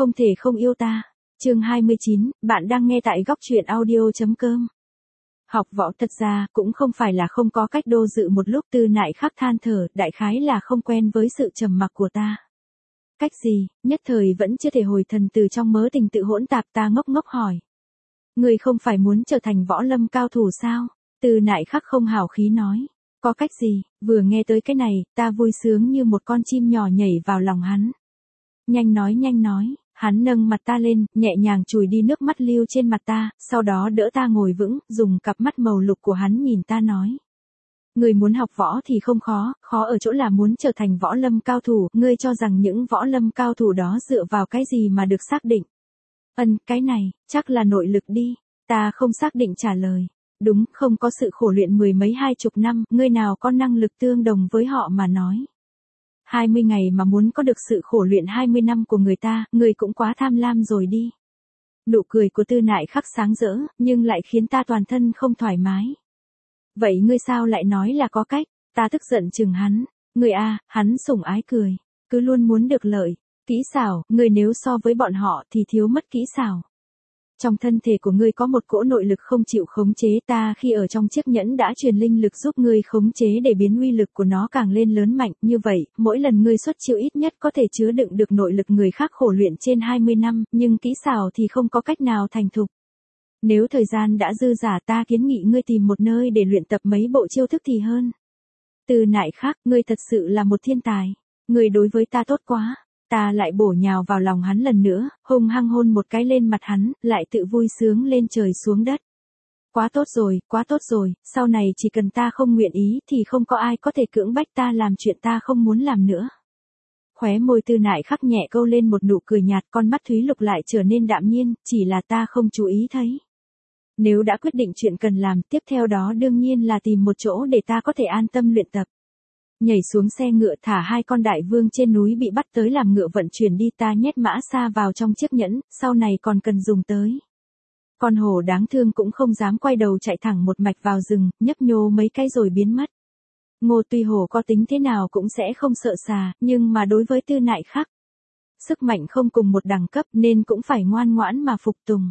Không thể không yêu ta. Chương 29, bạn đang nghe tại góc truyện audio.com. Học võ thật ra cũng không phải là không có cách. Do dự một lúc, Tư Nại Khắc than thở, đại khái là không quen với sự trầm mặc của ta. Cách gì? Nhất thời vẫn chưa thể hồi thần từ trong mớ tình tự hỗn tạp. Ta ngốc ngốc hỏi. Ngươi không phải muốn trở thành võ lâm cao thủ sao? Tư Nại Khắc không hào khí nói. Có cách gì? Vừa nghe tới cái này, ta vui sướng như một con chim nhỏ nhảy vào lòng hắn. Nhanh nói. Hắn nâng mặt ta lên, nhẹ nhàng chùi đi nước mắt lưu trên mặt ta, sau đó đỡ ta ngồi vững, dùng cặp mắt màu lục của hắn nhìn ta nói. Người muốn học võ thì không khó, khó ở chỗ là muốn trở thành võ lâm cao thủ. Ngươi cho rằng những võ lâm cao thủ đó dựa vào cái gì mà được xác định? Cái này, chắc là nội lực đi. Ta không xác định trả lời. Đúng, không có sự khổ luyện mười mấy 20 năm, ngươi nào có năng lực tương đồng với họ mà nói. 20 ngày mà muốn có được sự khổ luyện 20 năm của người ta, ngươi cũng quá tham lam rồi đi. Nụ cười của Tư Nại Khắc sáng rỡ, nhưng lại khiến ta toàn thân không thoải mái. Vậy ngươi sao lại nói là có cách? Ta tức giận chừng hắn. Ngươi à, hắn sủng ái cười. Cứ luôn muốn được lợi. Kỹ xảo, ngươi nếu so với bọn họ thì thiếu mất kỹ xảo. Trong thân thể của ngươi có một cỗ nội lực không chịu khống chế. Ta khi ở trong chiếc nhẫn đã truyền linh lực giúp ngươi khống chế để biến uy lực của nó càng lên lớn mạnh. Như vậy, mỗi lần ngươi xuất chiêu ít nhất có thể chứa đựng được nội lực người khác khổ luyện trên 20 năm, nhưng kỹ xảo thì không có cách nào thành thục. Nếu thời gian đã dư dả, ta kiến nghị ngươi tìm một nơi để luyện tập mấy bộ chiêu thức thì hơn. Tư Nại Khắc, ngươi thật sự là một thiên tài. Ngươi đối với ta tốt quá. Ta lại bổ nhào vào lòng hắn lần nữa, hung hăng hôn một cái lên mặt hắn, lại tự vui sướng lên trời xuống đất. Quá tốt rồi, sau này chỉ cần ta không nguyện ý thì không có ai có thể cưỡng bách ta làm chuyện ta không muốn làm nữa. Khóe môi Tư Nại Khắc nhẹ câu lên một nụ cười nhạt, con mắt thúy lục lại trở nên đạm nhiên, chỉ là ta không chú ý thấy. Nếu đã quyết định chuyện cần làm, tiếp theo đó đương nhiên là tìm một chỗ để ta có thể an tâm luyện tập. Nhảy xuống xe ngựa, thả hai con đại vương trên núi bị bắt tới làm ngựa vận chuyển đi. Ta nhét mã xa vào trong chiếc nhẫn, sau này còn cần dùng tới. Con hổ đáng thương cũng không dám quay đầu, chạy thẳng một mạch vào rừng, nhấp nhô mấy cái rồi biến mất. Ngô tuy hổ có tính thế nào cũng sẽ không sợ xà, nhưng mà đối với Tư Nại Khắc, sức mạnh không cùng một đẳng cấp nên cũng phải ngoan ngoãn mà phục tùng.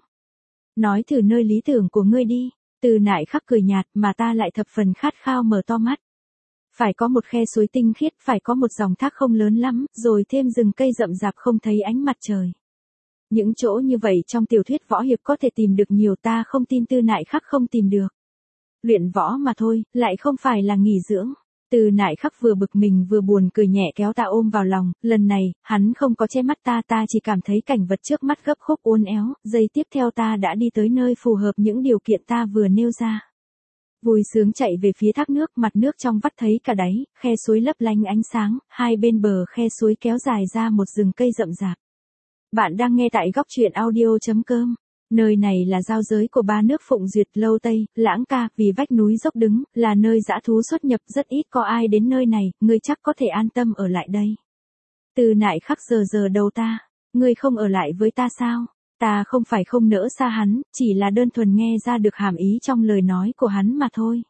Nói thử nơi lý tưởng của ngươi đi. Tư Nại Khắc cười nhạt, mà ta lại thập phần khát khao mở to mắt. Phải có một khe suối tinh khiết, phải có một dòng thác không lớn lắm, rồi thêm rừng cây rậm rạp không thấy ánh mặt trời. Những chỗ như vậy trong tiểu thuyết võ hiệp có thể tìm được nhiều, ta không tin Tư Nại Khắc không tìm được. Luyện võ mà thôi, lại không phải là nghỉ dưỡng. Tư Nại Khắc vừa bực mình vừa buồn cười, nhẹ kéo ta ôm vào lòng. Lần này, hắn không có che mắt ta, ta chỉ cảm thấy cảnh vật trước mắt gấp khúc uốn éo. Giây tiếp theo ta đã đi tới nơi phù hợp những điều kiện ta vừa nêu ra. Vui sướng chạy về phía thác nước, mặt nước trong vắt thấy cả đáy, khe suối lấp lánh ánh sáng, hai bên bờ khe suối kéo dài ra một rừng cây rậm rạp. Bạn đang nghe tại góc truyện audio.com. Nơi này là giao giới của ba nước Phụng Duyệt, Lâu Tây, Lãng Ca, vì vách núi dốc đứng, là nơi dã thú xuất nhập, rất ít có ai đến nơi này, ngươi chắc có thể an tâm ở lại đây. Tư Nại Khắc giờ đầu ta, ngươi không ở lại với ta sao? Ta không phải không nỡ xa hắn, chỉ là đơn thuần nghe ra được hàm ý trong lời nói của hắn mà thôi.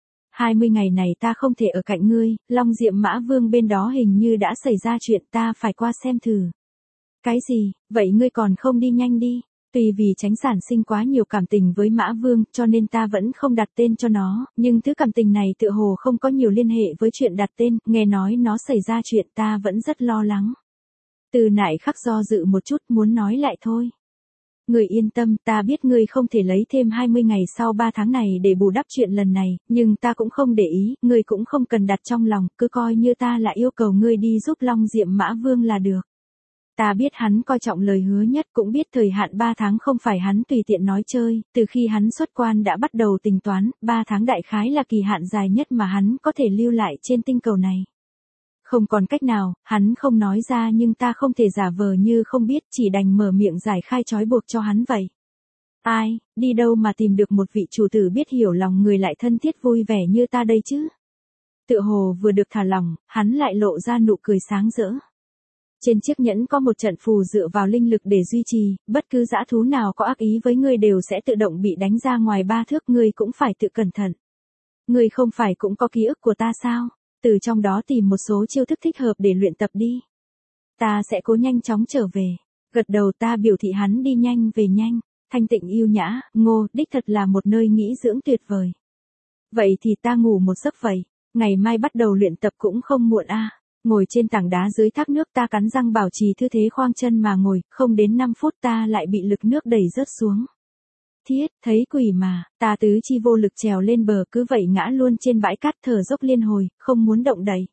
20 ngày này ta không thể ở cạnh ngươi, Long Diệm Mã Vương bên đó hình như đã xảy ra chuyện, ta phải qua xem thử. Cái gì, vậy ngươi còn không đi nhanh đi? Tuy vì tránh sản sinh quá nhiều cảm tình với Mã Vương, cho nên ta vẫn không đặt tên cho nó, nhưng thứ cảm tình này tựa hồ không có nhiều liên hệ với chuyện đặt tên, nghe nói nó xảy ra chuyện ta vẫn rất lo lắng. Tư Nại Khắc do dự một chút, muốn nói lại thôi. Ngươi yên tâm, ta biết ngươi không thể lấy thêm 20 ngày sau 3 tháng này để bù đắp chuyện lần này, nhưng ta cũng không để ý, ngươi cũng không cần đặt trong lòng, cứ coi như ta là yêu cầu ngươi đi giúp Long Diệm Mã Vương là được. Ta biết hắn coi trọng lời hứa nhất, cũng biết thời hạn 3 tháng không phải hắn tùy tiện nói chơi, từ khi hắn xuất quan đã bắt đầu tính toán, 3 tháng đại khái là kỳ hạn dài nhất mà hắn có thể lưu lại trên tinh cầu này. Không còn cách nào, hắn không nói ra nhưng ta không thể giả vờ như không biết, chỉ đành mở miệng giải khai trói buộc cho hắn vậy. Ai, đi đâu mà tìm được một vị chủ tử biết hiểu lòng người lại thân thiết vui vẻ như ta đây chứ? Tựa hồ vừa được thả lỏng, hắn lại lộ ra nụ cười sáng rỡ. Trên chiếc nhẫn có một trận phù dựa vào linh lực để duy trì, bất cứ dã thú nào có ác ý với ngươi đều sẽ tự động bị đánh ra ngoài 3 thước, ngươi cũng phải tự cẩn thận. Ngươi không phải cũng có ký ức của ta sao? Từ trong đó tìm một số chiêu thức thích hợp để luyện tập đi. Ta sẽ cố nhanh chóng trở về. Gật đầu ta biểu thị hắn đi nhanh về nhanh. Thanh tịnh yêu nhã, Ngô, đích thật là một nơi nghỉ dưỡng tuyệt vời. Vậy thì ta ngủ một giấc vậy. Ngày mai bắt đầu luyện tập cũng không muộn a. Ngồi trên tảng đá dưới thác nước ta cắn răng bảo trì tư thế khoang chân mà ngồi, không đến 5 phút ta lại bị lực nước đẩy rớt xuống. Thiết, thấy quỷ mà, ta tứ chi vô lực trèo lên bờ cứ vậy ngã luôn trên bãi cát thở dốc liên hồi, không muốn động đậy.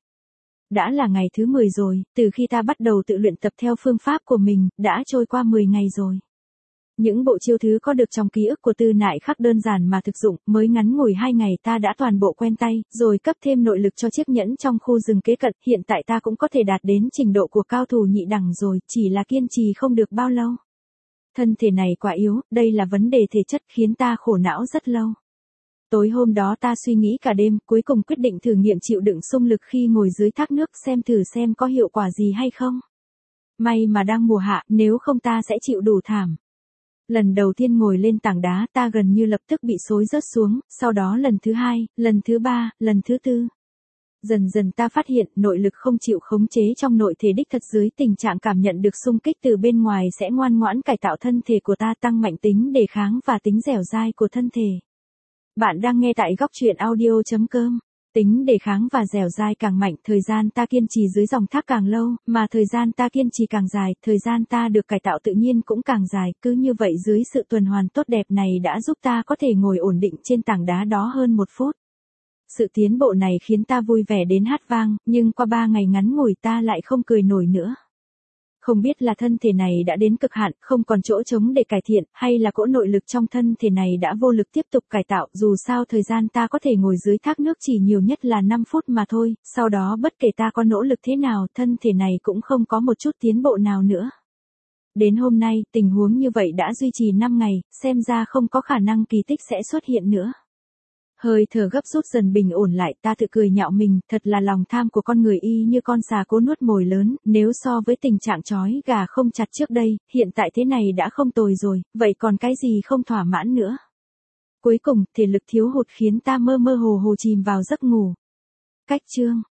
Đã là ngày thứ 10 rồi, từ khi ta bắt đầu tự luyện tập theo phương pháp của mình, đã trôi qua 10 ngày rồi. Những bộ chiêu thứ có được trong ký ức của Tư Nại Khắc đơn giản mà thực dụng, mới ngắn ngủi 2 ngày ta đã toàn bộ quen tay, rồi cấp thêm nội lực cho chiếc nhẫn trong khu rừng kế cận, hiện tại ta cũng có thể đạt đến trình độ của cao thủ nhị đẳng rồi, chỉ là kiên trì không được bao lâu. Thân thể này quá yếu, đây là vấn đề thể chất khiến ta khổ não rất lâu. Tối hôm đó ta suy nghĩ cả đêm, cuối cùng quyết định thử nghiệm chịu đựng xung lực khi ngồi dưới thác nước xem có hiệu quả gì hay không. May mà đang mùa hạ, nếu không ta sẽ chịu đủ thảm. Lần đầu tiên ngồi lên tảng đá ta gần như lập tức bị xối rớt xuống, sau đó lần thứ 2, lần thứ 3, lần thứ 4. Dần dần ta phát hiện nội lực không chịu khống chế trong nội thể đích thật dưới tình trạng cảm nhận được xung kích từ bên ngoài sẽ ngoan ngoãn cải tạo thân thể của ta tăng mạnh tính đề kháng và tính dẻo dai của thân thể. Bạn đang nghe tại góc truyện audio.com. Tính đề kháng và dẻo dai càng mạnh, thời gian ta kiên trì dưới dòng thác càng lâu, mà thời gian ta kiên trì càng dài, thời gian ta được cải tạo tự nhiên cũng càng dài, cứ như vậy dưới sự tuần hoàn tốt đẹp này đã giúp ta có thể ngồi ổn định trên tảng đá đó hơn 1 phút. Sự tiến bộ này khiến ta vui vẻ đến hát vang, nhưng qua 3 ngày ngắn ngủi ta lại không cười nổi nữa. Không biết là thân thể này đã đến cực hạn, không còn chỗ trống để cải thiện, hay là cỗ nội lực trong thân thể này đã vô lực tiếp tục cải tạo, dù sao thời gian ta có thể ngồi dưới thác nước chỉ nhiều nhất là 5 phút mà thôi, sau đó bất kể ta có nỗ lực thế nào, thân thể này cũng không có một chút tiến bộ nào nữa. Đến hôm nay, tình huống như vậy đã duy trì 5 ngày, xem ra không có khả năng kỳ tích sẽ xuất hiện nữa. Hơi thở gấp rút dần bình ổn lại, ta tự cười nhạo mình, thật là lòng tham của con người y như con xà cố nuốt mồi lớn, nếu so với tình trạng trói gà không chặt trước đây, hiện tại thế này đã không tồi rồi, vậy còn cái gì không thỏa mãn nữa. Cuối cùng, thể lực thiếu hụt khiến ta mơ mơ hồ hồ chìm vào giấc ngủ. Cách chương